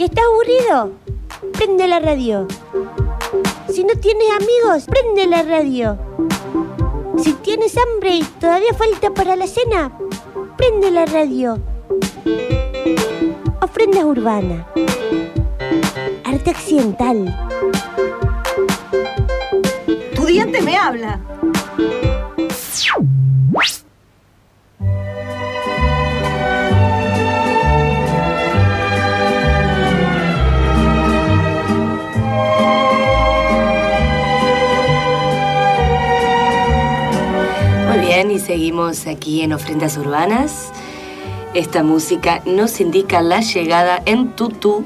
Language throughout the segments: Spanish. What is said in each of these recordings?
Si estás aburrido, prende la radio. Si no tienes amigos, prende la radio. Si tienes hambre y todavía falta para la cena, prende la radio. Ofrenda urbana. Arte accidental. Tu diente me habla. Y seguimos aquí en Ofrendas Urbanas. Esta música nos indica la llegada en tutú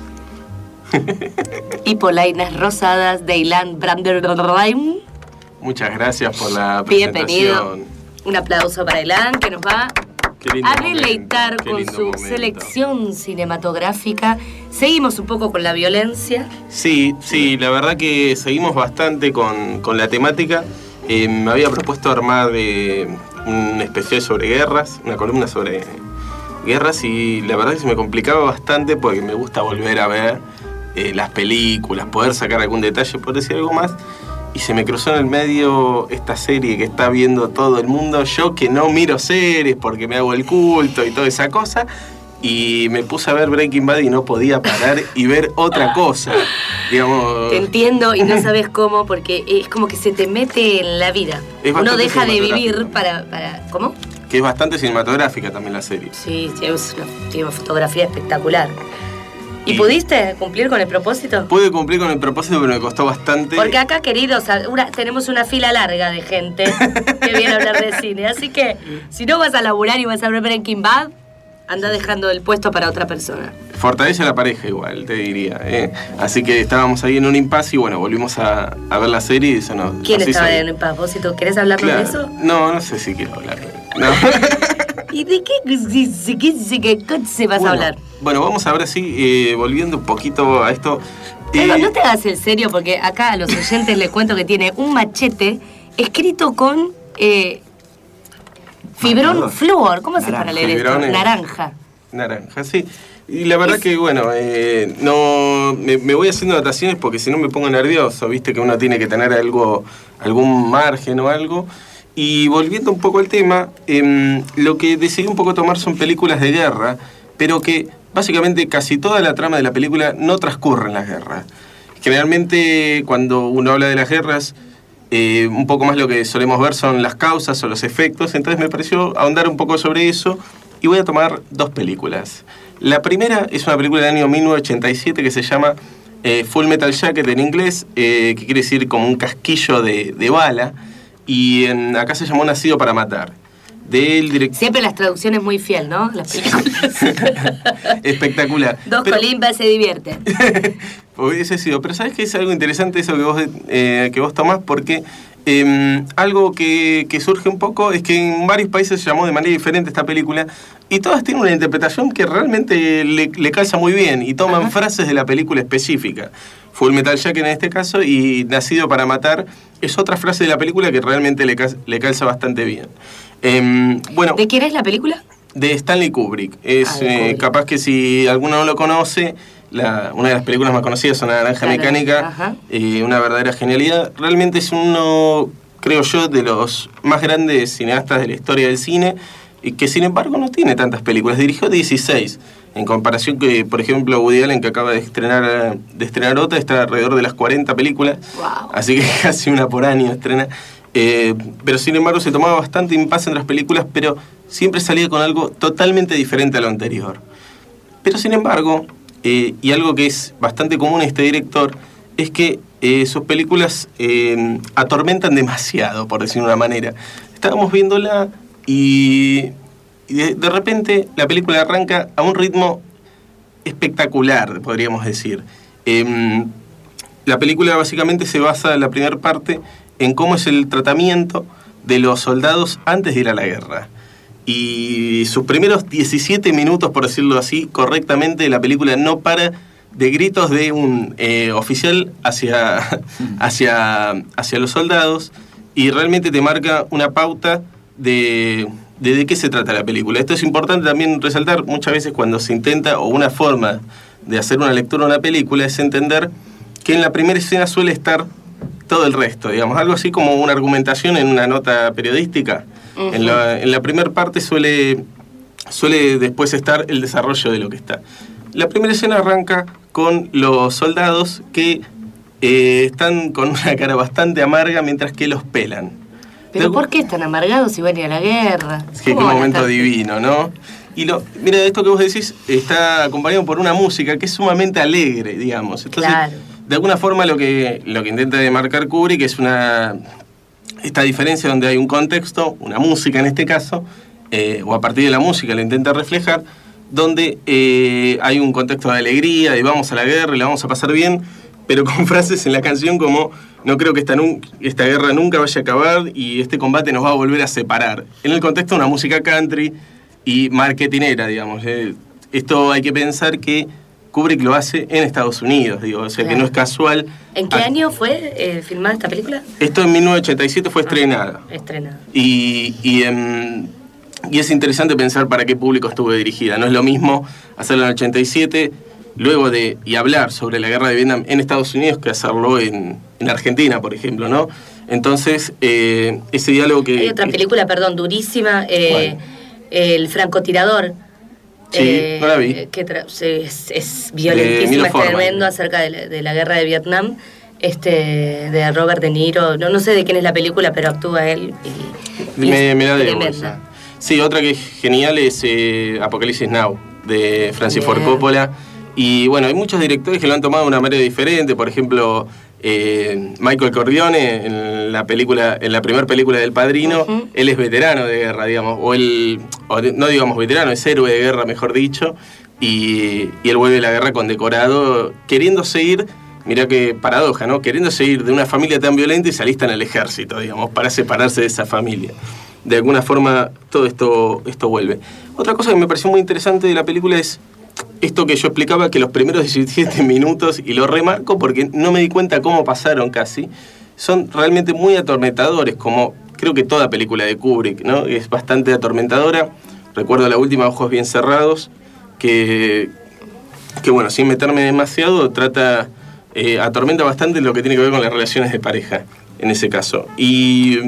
y polainas rosadas de Ilan Branderheim. Muchas gracias por la presentación. Bienvenido. Un aplauso para Ilan, que nos va a deleitar con su selección cinematográfica. Seguimos un poco con la violencia. Sí, la verdad que seguimos bastante con la temática. Me había propuesto armar un especial sobre guerras, una columna sobre guerras, y la verdad que se me complicaba bastante porque me gusta volver a ver las películas, poder sacar algún detalle, poder decir algo más, y se me cruzó en el medio esta serie que está viendo todo el mundo, yo que no miro series porque me hago el culto y toda esa cosa, y me puse a ver Breaking Bad y no podía parar y ver otra cosa, digamos. Te entiendo y no sabes cómo, porque es como que se te mete en la vida. Uno deja de vivir para... ¿Cómo? Que es bastante cinematográfica también la serie. Sí, tiene una fotografía espectacular. ¿Y pudiste cumplir con el propósito? Pude cumplir con el propósito, pero me costó bastante. Porque acá, queridos, tenemos una fila larga de gente que viene a hablar de cine. Así que, si no vas a laburar y vas a ver Breaking Bad, anda dejando el puesto para otra persona. Fortalece a la pareja igual, te diría. Así que estábamos ahí en un impasse y bueno, volvimos a ver la serie y eso no... ¿Quién estaba en un impasse? ¿Querés hablarnos de eso? No sé si quiero hablar. No. ¿Y de qué se vas a hablar? Bueno, vamos a ver así, volviendo un poquito a esto. No te hagas el serio, porque acá a los oyentes les cuento que tiene un machete escrito con... Fibrón flúor, ¿cómo se para leer esto? Naranja. Naranja, sí. Y la verdad que, bueno, no me voy haciendo anotaciones porque si no me pongo nervioso, viste que uno tiene que tener algún margen o algo. Y volviendo un poco al tema, lo que decidí un poco tomar son películas de guerra, pero que básicamente casi toda la trama de la película no transcurre en las guerras. Generalmente cuando uno habla de las guerras, un poco más lo que solemos ver son las causas o los efectos, entonces me pareció ahondar un poco sobre eso y voy a tomar dos películas. La primera es una película del año 1987 que se llama Full Metal Jacket en inglés, que quiere decir como un casquillo de bala, y acá se llamó Nacido para Matar. Siempre las traducciones muy fiel, ¿no? Las películas. Espectacular. Colimpas se divierten. Hubiese sido. Pero ¿sabes qué? Es algo interesante eso que vos tomás, porque algo que surge un poco es que en varios países se llamó de manera diferente esta película y todas tienen una interpretación que realmente le calza muy bien y toman frases de la película específica. Full Metal Jacket en este caso y Nacido para Matar es otra frase de la película que realmente le calza bastante bien. Bueno, ¿de quién es la película? De Stanley Kubrick. Capaz que si alguno no lo conoce, una de las películas más conocidas son La Naranja Mecánica, una verdadera genialidad. Realmente es uno, creo yo, de los más grandes cineastas de la historia del cine, y que sin embargo no tiene tantas películas. Dirigió 16, en comparación que, por ejemplo, Woody Allen, que acaba de estrenar otra, está alrededor de las 40 películas. Wow. Así que casi una por año estrena. Pero sin embargo se tomaba bastante impasse en las películas, pero siempre salía con algo totalmente diferente a lo anterior. Pero sin embargo, y algo que es bastante común en este director, es que sus películas atormentan demasiado, por decirlo de una manera. Estábamos viéndola y de repente la película arranca a un ritmo espectacular, podríamos decir. La película básicamente se basa en la primera parte en cómo es el tratamiento de los soldados antes de ir a la guerra. Y sus primeros 17 minutos, por decirlo así, correctamente, la película no para de gritos de un oficial hacia los soldados, y realmente te marca una pauta de qué se trata la película. Esto es importante también resaltar muchas veces cuando se intenta, o una forma de hacer una lectura de una película es entender que en la primera escena suele estar todo el resto, digamos, algo así como una argumentación en una nota periodística. Uh-huh. En la primera parte suele después estar el desarrollo de lo que está. La primera escena arranca con los soldados que están con una cara bastante amarga mientras que los pelan. ¿Pero por qué están amargados si van a ir a la guerra? Es que qué momento divino, ¿no? Y mira, esto que vos decís está acompañado por una música que es sumamente alegre, digamos. Entonces, claro. De alguna forma lo que intenta demarcar Kubrick es esta diferencia donde hay un contexto, una música en este caso, o a partir de la música lo intenta reflejar, donde hay un contexto de alegría, de vamos a la guerra y la vamos a pasar bien, pero con frases en la canción como no creo que esta guerra nunca vaya a acabar y este combate nos va a volver a separar. En el contexto de una música country y marketinera, digamos. Esto hay que pensar que Kubrick lo hace en Estados Unidos, digo, o sea, claro, que no es casual. ¿En qué año fue filmada esta película? Esto en 1987 fue estrenada. Estrenada. Y es interesante pensar para qué público estuvo dirigida. No es lo mismo hacerlo en el 87, luego y hablar sobre la guerra de Vietnam en Estados Unidos que hacerlo en Argentina, por ejemplo, ¿no? Entonces, ese diálogo que... Hay otra película, durísima, El francotirador. Sí, no la vi. Que es violentísima, es tremendo, acerca de la guerra de Vietnam, de Robert De Niro. No sé de quién es la película, pero actúa él. Me la debo esa. Sí, otra que es genial es Apocalipsis Now, de Francis Ford Coppola. Y bueno, hay muchos directores que lo han tomado de una manera diferente. Por ejemplo, Michael Corleone en la primera película del Padrino, uh-huh, él es veterano de guerra, digamos, no digamos veterano, es héroe de guerra, mejor dicho, y él vuelve a la guerra condecorado, queriéndose ir, mirá qué paradoja, ¿no? Queriéndose ir de una familia tan violenta y se alista en el ejército, digamos, para separarse de esa familia. De alguna forma todo esto vuelve. Otra cosa que me pareció muy interesante de la película es esto que yo explicaba, que los primeros 17 minutos, y lo remarco porque no me di cuenta cómo pasaron casi, son realmente muy atormentadores, como creo que toda película de Kubrick, ¿no? Es bastante atormentadora. Recuerdo la última, Ojos bien cerrados, que bueno, sin meterme demasiado, atormenta bastante lo que tiene que ver con las relaciones de pareja, en ese caso. Y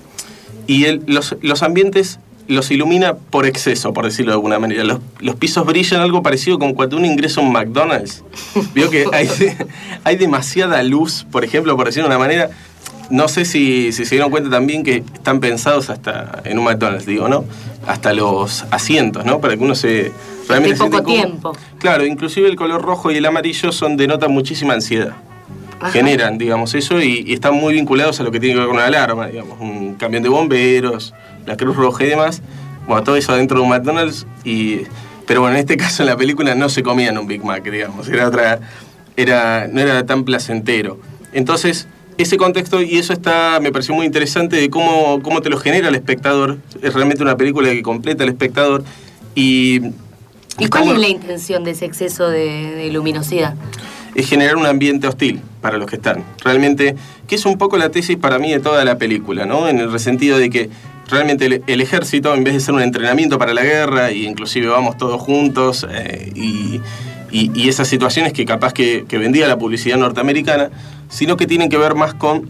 los ambientes los ilumina por exceso, por decirlo de alguna manera. Los pisos brillan, algo parecido como cuando uno ingresa a un McDonald's. Veo que hay demasiada luz, por ejemplo, por decirlo de una manera. No sé si se dieron cuenta también que están pensados hasta en un McDonald's, digo, ¿no? Hasta los asientos, ¿no? Para que uno realmente poco tiempo. Claro, inclusive el color rojo y el amarillo denotan muchísima ansiedad. Ajá. Generan, digamos, eso y están muy vinculados a lo que tiene que ver con una alarma, digamos, un camión de bomberos, la Cruz Roja y demás. Bueno, todo eso adentro de un McDonald's pero bueno, en este caso en la película no se comían un Big Mac, digamos, no era tan placentero. Entonces, ese contexto, y eso me pareció muy interesante de cómo te lo genera el espectador. Es realmente una película que completa al espectador. ¿Y cuál es la intención de ese exceso de luminosidad? Es generar un ambiente hostil para los que están. Realmente, que es un poco la tesis para mí de toda la película, ¿no? En el sentido de que realmente el ejército, en vez de ser un entrenamiento para la guerra, y inclusive vamos todos juntos, y esas situaciones que capaz que vendía la publicidad norteamericana, sino que tienen que ver más con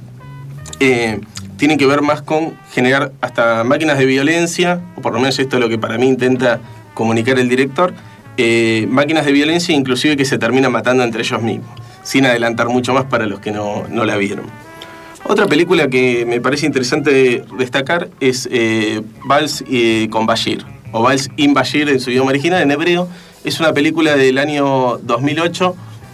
generar hasta máquinas de violencia, o por lo menos esto es lo que para mí intenta comunicar el director, máquinas de violencia inclusive que se terminan matando entre ellos mismos, sin adelantar mucho más para los que no la vieron. Otra película que me parece interesante destacar es Vals con Bashir, o Vals in Bashir en su idioma original, en hebreo. Es una película del año 2008,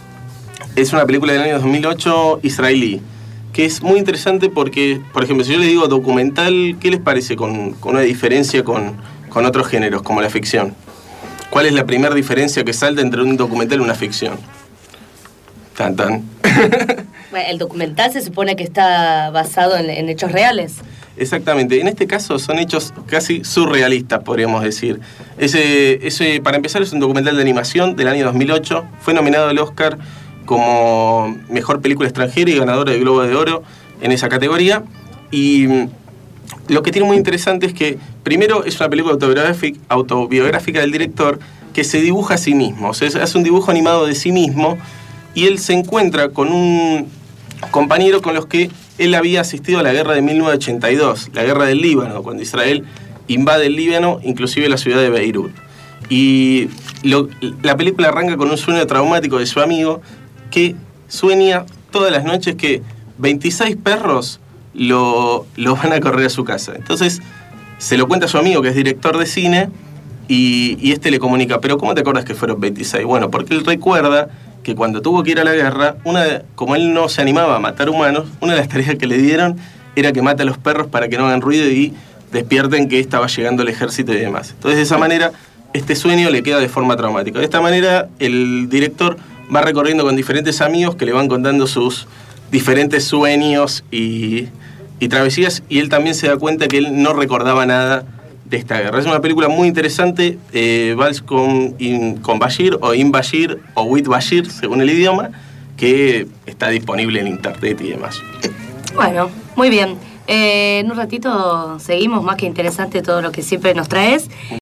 israelí, que es muy interesante porque, por ejemplo, si yo les digo documental, ¿qué les parece con una diferencia con otros géneros, como la ficción? ¿Cuál es la primera diferencia que salta entre un documental y una ficción? Tan. Bueno, el documental se supone que está basado en hechos reales. Exactamente. En este caso son hechos casi surrealistas, podríamos decir. Ese, para empezar, es un documental de animación del año 2008. Fue nominado al Oscar como Mejor Película Extranjera y ganador del Globo de Oro en esa categoría. Y lo que tiene muy interesante es que, primero, es una película autobiográfica del director, que se dibuja a sí mismo. O sea, hace un dibujo animado de sí mismo y él se encuentra con un compañero con los que él había asistido a la guerra de 1982, la guerra del Líbano, cuando Israel invade el Líbano, inclusive la ciudad de Beirut. Y la película arranca con un sueño traumático de su amigo que sueña todas las noches que 26 perros lo van a correr a su casa. Entonces se lo cuenta a su amigo, que es director de cine, y este le comunica, pero ¿cómo te acuerdas que fueron 26? Bueno, porque él recuerda que cuando tuvo que ir a la guerra, como él no se animaba a matar humanos, una de las tareas que le dieron era que mate a los perros para que no hagan ruido y despierten que estaba llegando el ejército y demás. Entonces, de esa manera, este sueño le queda de forma traumática. De esta manera, el director va recorriendo con diferentes amigos que le van contando sus diferentes sueños y travesías, y él también se da cuenta que él no recordaba nada de esta guerra. Es una película muy interesante, Vals con Bashir, o In Bashir, o With Bashir, según el idioma, que está disponible en internet y demás. Bueno, muy bien. En un ratito seguimos, más que interesante todo lo que siempre nos traes.